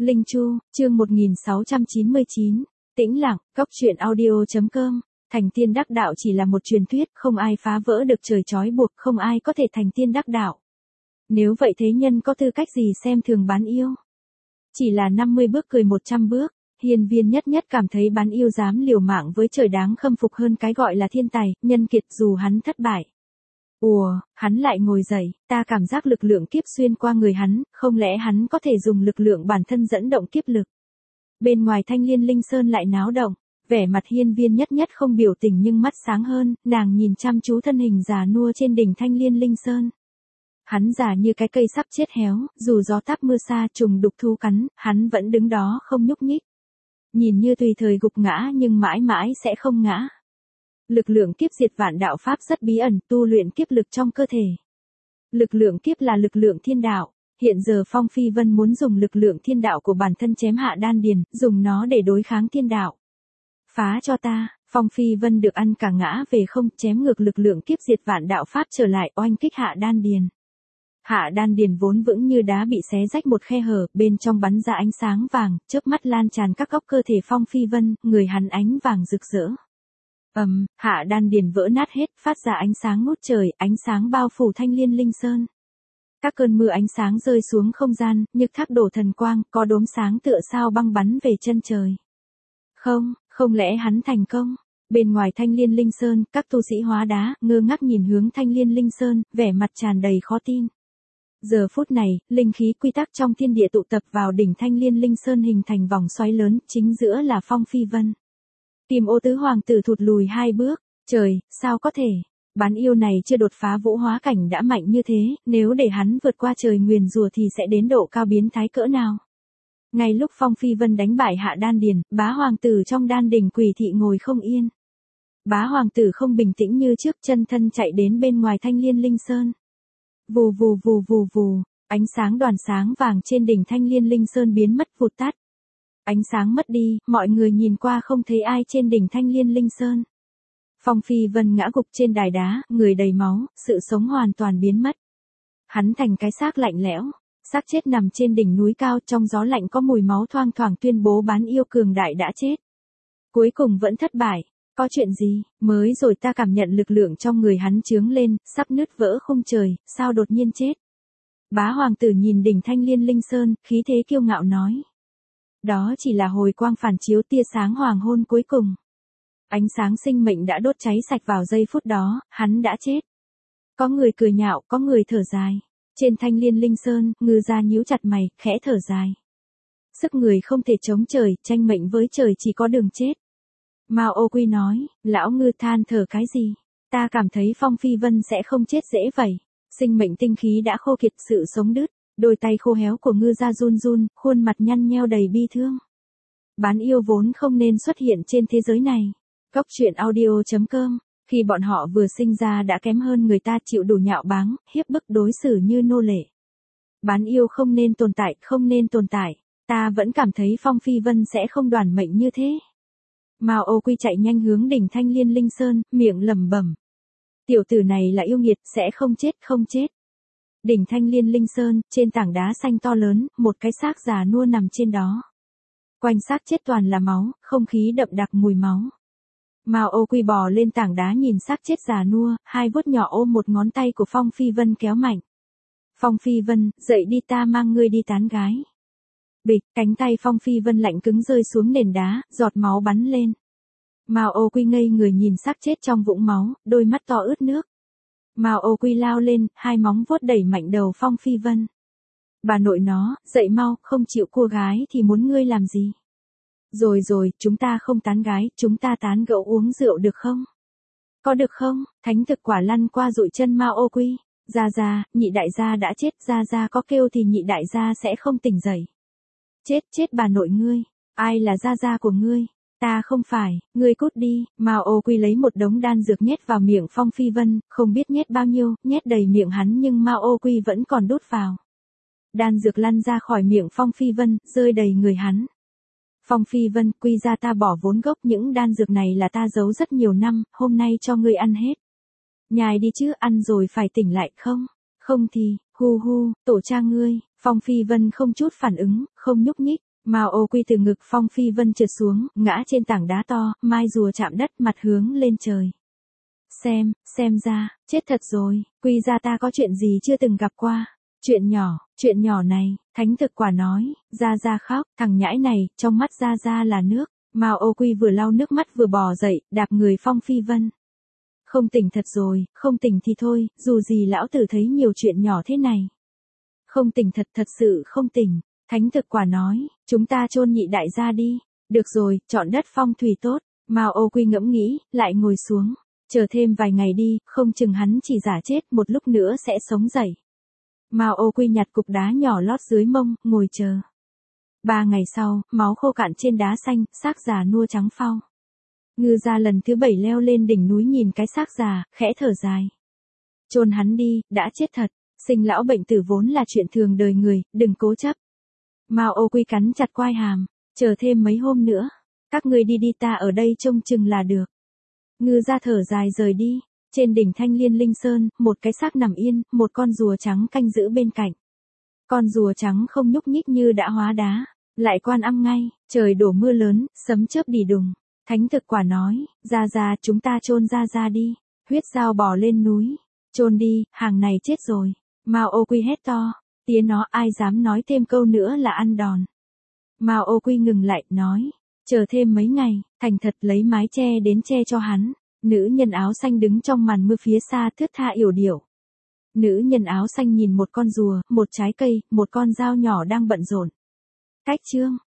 Linh Chu, chương 1699, Tĩnh lặng, Cốc truyện audio.com. Thành tiên đắc đạo chỉ là một truyền thuyết, không ai phá vỡ được trời trói buộc, không ai có thể thành tiên đắc đạo. Nếu vậy thế nhân có tư cách gì xem thường bán yêu? Chỉ là 50 bước cười 100 bước, hiên viên nhất nhất cảm thấy bán yêu dám liều mạng với trời đáng khâm phục hơn cái gọi là thiên tài, nhân kiệt dù hắn thất bại. Ùa, hắn lại ngồi dậy, ta cảm giác lực lượng kiếp xuyên qua người hắn, không lẽ hắn có thể dùng lực lượng bản thân dẫn động kiếp lực. Bên ngoài Thanh Liên Linh Sơn lại náo động, vẻ mặt hiên viên nhất nhất không biểu tình nhưng mắt sáng hơn, nàng nhìn chăm chú thân hình già nua trên đỉnh Thanh Liên Linh Sơn. Hắn già như cái cây sắp chết héo, dù gió táp mưa xa trùng đục thú cắn, hắn vẫn đứng đó không nhúc nhích. Nhìn như tùy thời gục ngã nhưng mãi mãi sẽ không ngã. Lực lượng kiếp diệt vạn đạo pháp rất bí ẩn, tu luyện kiếp lực trong cơ thể. Lực lượng kiếp là lực lượng thiên đạo, hiện giờ Phong Phi Vân muốn dùng lực lượng thiên đạo của bản thân chém Hạ Đan Điền, dùng nó để đối kháng thiên đạo. Phá cho ta, Phong Phi Vân được ăn cả ngã về không, chém ngược lực lượng kiếp diệt vạn đạo pháp trở lại oanh kích Hạ Đan Điền. Hạ Đan Điền vốn vững như đá bị xé rách một khe hở, bên trong bắn ra ánh sáng vàng, chớp mắt lan tràn các góc cơ thể Phong Phi Vân, người hắn ánh vàng rực rỡ. Hạ Đan Điền vỡ nát hết, phát ra ánh sáng ngút trời, ánh sáng bao phủ Thanh Liên Linh Sơn. Các cơn mưa ánh sáng rơi xuống không gian, như thác đổ thần quang, có đốm sáng tựa sao băng bắn về chân trời. Không lẽ hắn thành công? Bên ngoài Thanh Liên Linh Sơn, các tu sĩ hóa đá, ngơ ngác nhìn hướng Thanh Liên Linh Sơn, vẻ mặt tràn đầy khó tin. Giờ phút này, linh khí quy tắc trong thiên địa tụ tập vào đỉnh Thanh Liên Linh Sơn hình thành vòng xoáy lớn, chính giữa là Phong Phi Vân. Kim Ô tứ hoàng tử thụt lùi 2 bước, trời, sao có thể? Bán yêu này chưa đột phá vũ hóa cảnh đã mạnh như thế, nếu để hắn vượt qua trời nguyền rủa thì sẽ đến độ cao biến thái cỡ nào? Ngay lúc Phong Phi Vân đánh bại Hạ Đan Điền, bá hoàng tử trong đan đỉnh Quỷ Thị ngồi không yên. Bá hoàng tử không bình tĩnh như trước, chân thân chạy đến bên ngoài Thanh Liên Linh Sơn. Vù vù vù vù vù, ánh sáng đoàn sáng vàng trên đỉnh Thanh Liên Linh Sơn biến mất vụt tắt. Ánh sáng mất đi, mọi người nhìn qua không thấy ai trên đỉnh Thanh Liên Linh Sơn. Phong Phi Vân ngã gục trên đài đá, người đầy máu, sự sống hoàn toàn biến mất. Hắn thành cái xác lạnh lẽo, xác chết nằm trên đỉnh núi cao, trong gió lạnh có mùi máu thoang thoảng tuyên bố bán yêu cường đại đã chết. Cuối cùng vẫn thất bại. Có chuyện gì? Mới rồi ta cảm nhận lực lượng trong người hắn chướng lên, sắp nứt vỡ khung trời, sao đột nhiên chết? Bá hoàng tử nhìn đỉnh Thanh Liên Linh Sơn, khí thế kiêu ngạo nói. Đó chỉ là hồi quang phản chiếu tia sáng hoàng hôn cuối cùng. Ánh sáng sinh mệnh đã đốt cháy sạch vào giây phút đó, hắn đã chết. Có người cười nhạo, có người thở dài. Trên Thanh Liên Linh Sơn, ngư gia nhíu chặt mày, khẽ thở dài. Sức người không thể chống trời, tranh mệnh với trời chỉ có đường chết. Mao Ô Quy nói, lão ngư than thở cái gì? Ta cảm thấy Phong Phi Vân sẽ không chết dễ vậy. Sinh mệnh tinh khí đã khô kiệt, sự sống đứt. Đôi tay khô héo của ngư gia run run, khuôn mặt nhăn nheo đầy bi thương. Bán yêu vốn không nên xuất hiện trên thế giới này. Cốc truyện audio.com, khi bọn họ vừa sinh ra đã kém hơn người ta, chịu đủ nhạo báng, hiếp bức đối xử như nô lệ. Bán yêu không nên tồn tại, không nên tồn tại. Ta vẫn cảm thấy Phong Phi Vân sẽ không đoản mệnh như thế. Mao Ô Quy chạy nhanh hướng đỉnh Thanh Liên Linh Sơn, miệng lẩm bẩm. Tiểu tử này là yêu nghiệt, sẽ không chết, không chết. Đỉnh Thanh Liên Linh Sơn, trên tảng đá xanh to lớn, một cái xác già nua nằm trên đó. Quanh xác chết toàn là máu, không khí đậm đặc mùi máu. Mao Ô Quy bò lên tảng đá nhìn xác chết già nua, hai vuốt nhỏ ôm một ngón tay của Phong Phi Vân kéo mạnh. Phong Phi Vân, dậy đi, ta mang ngươi đi tán gái. Bịch, cánh tay Phong Phi Vân lạnh cứng rơi xuống nền đá, giọt máu bắn lên. Mao Ô Quy ngây người nhìn xác chết trong vũng máu, đôi mắt to ướt nước. Mao Ô Quy lao lên, hai móng vuốt đẩy mạnh đầu Phong Phi Vân. Bà nội nó, dậy mau, không chịu cua gái thì muốn ngươi làm gì? Rồi, chúng ta không tán gái, chúng ta tán gẫu uống rượu được không? Có được không? Thánh thực quả lăn qua dụi chân Mao Ô Quy. Gia, nhị đại gia đã chết, gia có kêu thì nhị đại gia sẽ không tỉnh dậy. Chết bà nội ngươi. Ai là gia của ngươi? Ta không phải, ngươi cút đi. Mao Ô Quy lấy một đống đan dược nhét vào miệng Phong Phi Vân, không biết nhét bao nhiêu, nhét đầy miệng hắn nhưng Mao Ô Quy vẫn còn đút vào. Đan dược lăn ra khỏi miệng Phong Phi Vân, rơi đầy người hắn. Phong Phi Vân, quy ra ta bỏ vốn gốc, những đan dược này là ta giấu rất nhiều năm, hôm nay cho ngươi ăn hết. Nhai đi chứ, ăn rồi phải tỉnh lại không? Không thì, hu, tổ cha ngươi. Phong Phi Vân không chút phản ứng, không nhúc nhích. Mao Ô Quy từ ngực Phong Phi Vân trượt xuống, ngã trên tảng đá to, mai rùa chạm đất, mặt hướng lên trời. Xem ra, chết thật rồi, Quy gia ta có chuyện gì chưa từng gặp qua. Chuyện nhỏ này, Thánh Thực Quả nói, Gia Gia khóc, thằng nhãi này, trong mắt Gia Gia là nước. Mao Ô Quy vừa lau nước mắt vừa bò dậy, đạp người Phong Phi Vân. Không tỉnh thật rồi, không tỉnh thì thôi, dù gì lão tử thấy nhiều chuyện nhỏ thế này. Không tỉnh thật sự không tỉnh. Thánh Thực Quả nói, chúng ta chôn nhị đại gia đi. Được rồi, chọn đất phong thủy tốt. Mao Ô Quy ngẫm nghĩ, lại ngồi xuống. Chờ thêm vài ngày đi, không chừng hắn chỉ giả chết, một lúc nữa sẽ sống dậy. Mao Ô Quy nhặt cục đá nhỏ lót dưới mông, ngồi chờ. 3 ngày sau, máu khô cạn trên đá xanh, xác già nua trắng phau. Ngư gia lần thứ 7 leo lên đỉnh núi nhìn cái xác già, khẽ thở dài. Chôn hắn đi, đã chết thật. Sinh lão bệnh tử vốn là chuyện thường đời người, đừng cố chấp. Mao Ô Quy cắn chặt quai hàm, chờ thêm mấy hôm nữa. Các ngươi đi ta ở đây trông chừng là được. Ngư gia thở dài rời đi. Trên đỉnh Thanh Liên Linh Sơn, một cái xác nằm yên, một con rùa trắng canh giữ bên cạnh. Con rùa trắng không nhúc nhích như đã hóa đá, lại quan âm ngay, trời đổ mưa lớn, sấm chớp đì đùng. Thánh Thực Quả nói, Gia chúng ta chôn Gia đi. Huyết Dao bò lên núi, chôn đi, hàng này chết rồi. Mao Ô Quy hét to, tía nó ai dám nói thêm câu nữa là ăn đòn. Mao Ô Quy ngừng lại, nói, chờ thêm mấy ngày, thành thật lấy mái che đến che cho hắn. Nữ nhân áo xanh đứng trong màn mưa phía xa thướt tha yểu điệu. Nữ nhân áo xanh nhìn một con rùa, một trái cây, một con dao nhỏ đang bận rộn. Cách chương